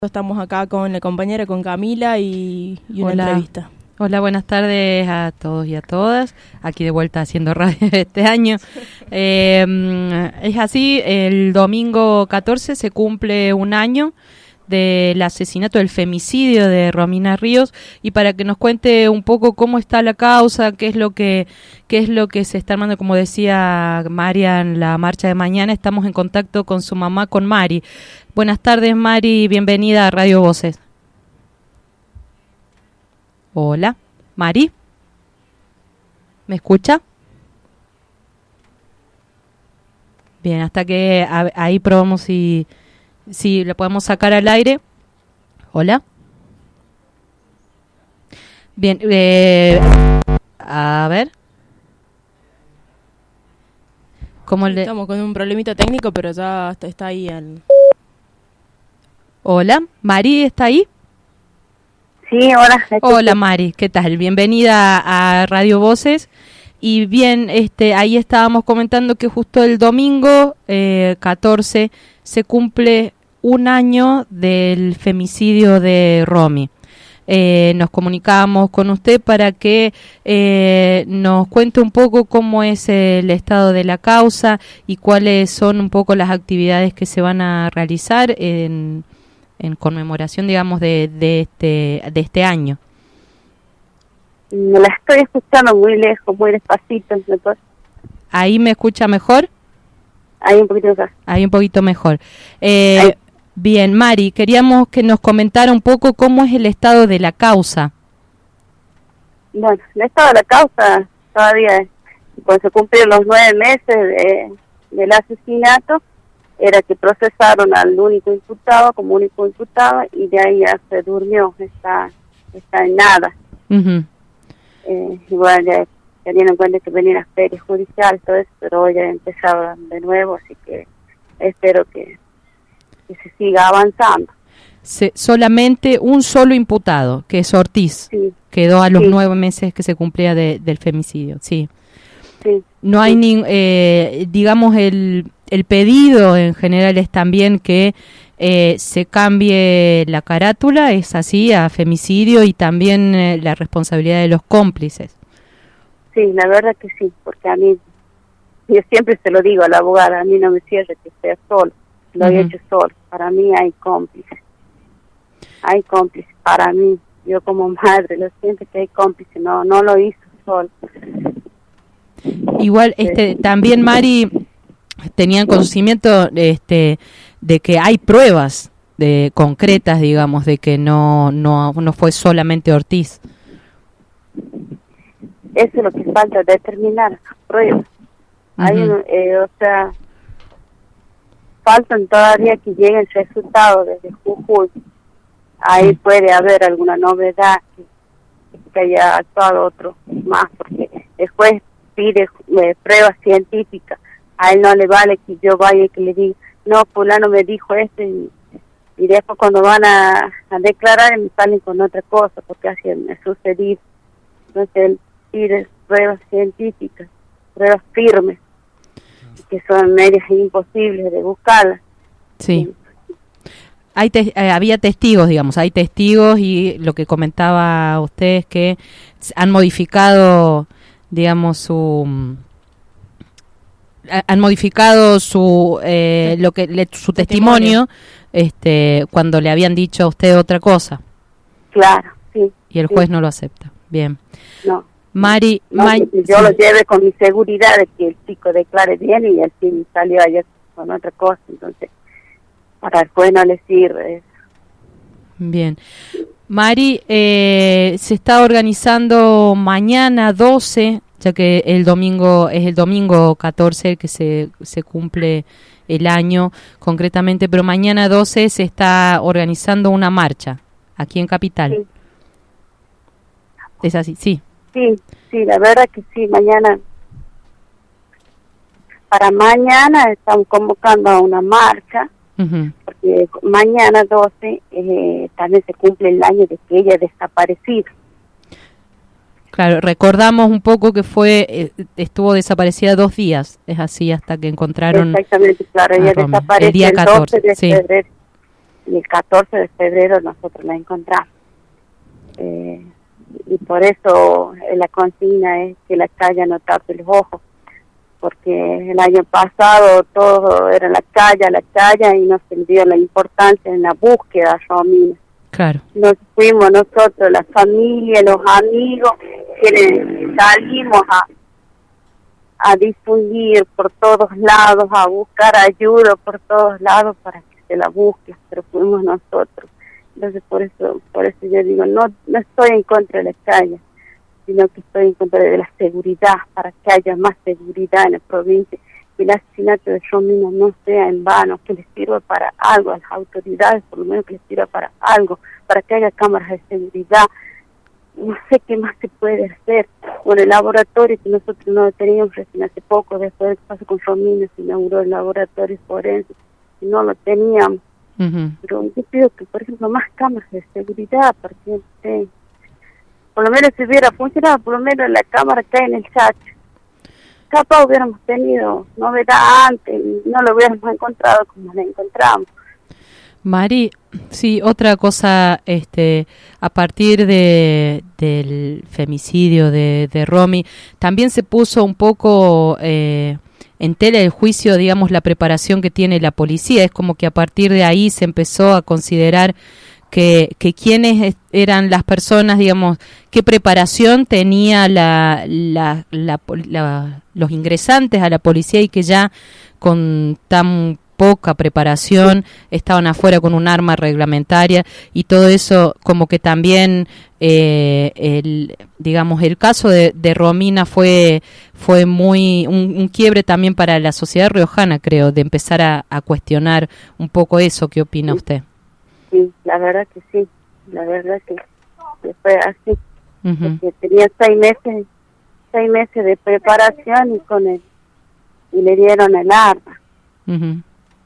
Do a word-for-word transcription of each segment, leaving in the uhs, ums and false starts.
Estamos acá con la compañera, con Camila y, y una Hola. entrevista. Hola, buenas tardes a todos y a todas. Aquí de vuelta haciendo radio este año. Eh, es así, el domingo catorce se cumple un año del asesinato, del femicidio de Romina Ríos, y para que nos cuente un poco cómo está la causa, qué es lo que qué es lo que se está armando, como decía María en la marcha de mañana, estamos en contacto con su mamá, con Mari. Buenas tardes, Mari, bienvenida a Radio Voces. Hola, Mari, ¿me escucha? Bien, hasta que a, ahí probamos si si la podemos sacar al aire. Hola. Bien, eh, a ver. ¿Cómo le... Estamos con un problemita técnico, pero ya está, está ahí. El... Hola, Mari, ¿está ahí? Sí, hola. Hola, Mari, ¿qué tal? Bienvenida a Radio Voces. Y bien, este, ahí estábamos comentando que justo el domingo eh, catorce se cumple un año del femicidio de Romy. Eh, nos comunicábamos con usted para que eh, nos cuente un poco cómo es el estado de la causa y cuáles son un poco las actividades que se van a realizar en, en conmemoración, digamos, de, de este de este año. Me la estoy escuchando muy lejos, muy despacito. Entonces, ¿Ahí me escucha mejor? ahí un poquito más. Ahí un poquito mejor. Eh, bien, Mari, queríamos que nos comentara un poco cómo es el estado de la causa. Bueno, el estado de la causa todavía, cuando se cumplieron los nueve meses de, del asesinato, era que procesaron al único imputado como único imputado y de ahí ya se durmió, está, está en nada. Uh-huh. Eh, igual ya teniendo en cuenta que venían las ferias judiciales, todo eso, pero hoy ya empezaron de nuevo, así que espero que, que se siga avanzando. Se, solamente un solo imputado, que es Ortiz, Sí. quedó a los Sí. nueve meses que se cumplía de, del femicidio, sí. Sí. No hay Sí. ni, eh, digamos, el, el pedido en general es también que eh, se cambie la carátula, es así, a femicidio, y también eh, la responsabilidad de los cómplices. Sí, la verdad que sí, porque a mí, yo siempre se lo digo a la abogada, a mí no me cierre que sea solo, lo he Ujú. hecho solo, para mí hay cómplices, hay cómplices, para mí, yo como madre lo siento que hay cómplices, no no lo hizo solo. Igual, este, también Mari tenían conocimiento, este, de que hay pruebas de concretas, digamos, de que no no no fue solamente Ortiz. Eso es lo que falta, determinar pruebas. Hay Ujú. un- eh, o sea, faltan todavía que lleguen resultados desde Jujuy. Ahí puede haber alguna novedad que, que haya actuado otro más, porque después pide eh, pruebas científicas. A él no le vale que yo vaya y que le diga, no, fulano me dijo esto, y, y después cuando van a, a declarar me salen con otra cosa, porque así me ha sucedido. Entonces él pide pruebas científicas, pruebas firmes, que son medias imposibles de buscarlas. Sí. Hay te- eh, había testigos, digamos, hay testigos, y lo que comentaba usted es que s- han modificado, digamos, su mm, ha- han modificado su eh, lo que le- su testimonio, este, cuando le habían dicho a usted otra cosa Claro, sí. y el sí. juez no lo acepta. Bien. No, Mari, no, Ma- que yo sí. lo lleve con mi seguridad de que el chico declare bien y el sí salió ayer con otra cosa, entonces para el juez no le sirve. Bien. Mari, eh, se está organizando mañana doce, ya que el domingo es el domingo catorce que se, se cumple el año concretamente, pero mañana doce se está organizando una marcha aquí en Capital. Sí. ¿Es así? Sí. Sí, sí, la verdad que sí, mañana, para mañana estamos convocando a una marcha, Uh-huh. porque mañana doce eh, también se cumple el año de que ella desapareció. Claro, recordamos un poco que fue eh, estuvo desaparecida dos días, es así, hasta que encontraron. Exactamente, claro, ella a Romy. desapareció El día el catorce, doce de sí. febrero. y el catorce de febrero nosotros la encontramos. Eh, y por eso eh, la consigna es que la chaya no tape los ojos, porque el año pasado todo era la chaya, la chaya, y no se le dio la importancia en la búsqueda, Romina. Claro. Nos fuimos nosotros, la familia, los amigos, que salimos a, a difundir por todos lados, a buscar ayuda por todos lados para que se la busque, pero fuimos nosotros. Entonces por eso por eso yo digo, no no estoy en contra de la chaya, sino que estoy en contra de la seguridad, para que haya más seguridad en la provincia, que el asesinato de Romina no sea en vano, que les sirva para algo a las autoridades, por lo menos que les sirva para algo, para que haya cámaras de seguridad. No sé qué más se puede hacer. Bueno, el laboratorio que nosotros no teníamos recién hace poco, después de que pasó con Romina, se inauguró el laboratorio forense, y no lo teníamos. Uh-huh. Pero yo pido que, por ejemplo, más cámaras de seguridad, para que eh, por lo menos si hubiera funcionado, por lo menos la cámara que hay en el chat, capaz hubiéramos tenido novedad antes, no lo hubiéramos encontrado como la encontramos. Mari, sí, otra cosa, este, a partir de del femicidio de, de Romy, también se puso un poco eh, en tela del juicio, digamos, la preparación que tiene la policía. Es como que a partir de ahí se empezó a considerar que, que quiénes eran las personas, digamos, qué preparación tenía la, la, la, la, los ingresantes a la policía, y que ya con tan poca preparación estaban afuera con un arma reglamentaria, y todo eso como que también eh, el digamos el caso de, de Romina fue fue muy un, un quiebre también para la sociedad riojana, creo, de empezar a, a cuestionar un poco eso. ¿Qué opina sí. usted? Sí, la verdad que sí, la verdad que, que fue así. Uh-huh. Porque tenía seis meses seis meses de preparación y con el y le dieron el arma. Uh-huh.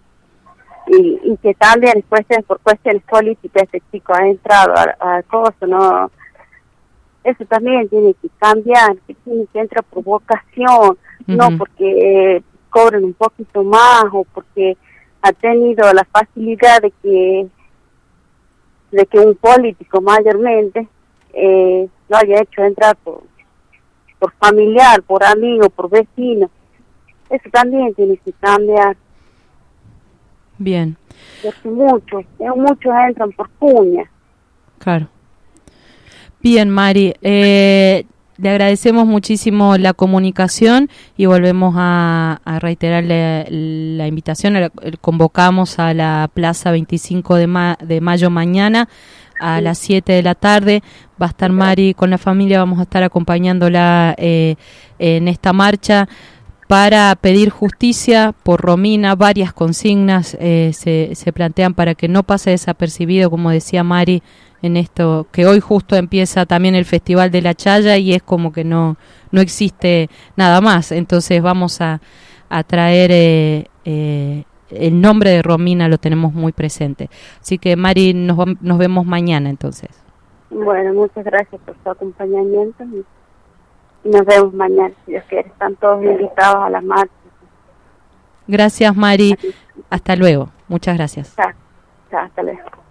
Y, y que también cuestiones, por cuestiones políticas, este chico ha entrado a, a coso, ¿no? Eso también tiene que cambiar, que tiene que entrar por vocación, uh-huh. no porque eh, cobren un poquito más o porque ha tenido la facilidad de que de que un político mayormente eh, lo haya hecho entrar por, por familiar, por amigo, por vecino. Eso también tiene que cambiar. Bien. Porque muchos, muchos entran por cuña. Claro. Bien, Mari, eh, le agradecemos muchísimo la comunicación y volvemos a, a reiterarle la invitación. Convocamos a la Plaza veinticinco de, ma- de mayo mañana a sí. las siete de la tarde. Va a estar Mari con la familia, vamos a estar acompañándola eh, en esta marcha para pedir justicia por Romina. Varias consignas eh, se, se plantean para que no pase desapercibido, como decía Mari, en esto que hoy justo empieza también el Festival de la Chaya y es como que no no existe nada más. Entonces vamos a, a traer eh, eh, el nombre de Romina, lo tenemos muy presente. Así que Mari, nos, nos vemos mañana entonces. Bueno, muchas gracias por su acompañamiento. Y nos vemos mañana, si Dios quiere. Están todos invitados a la marcha. Gracias, Mari. Hasta luego. Muchas gracias. Chao. Chao, hasta luego.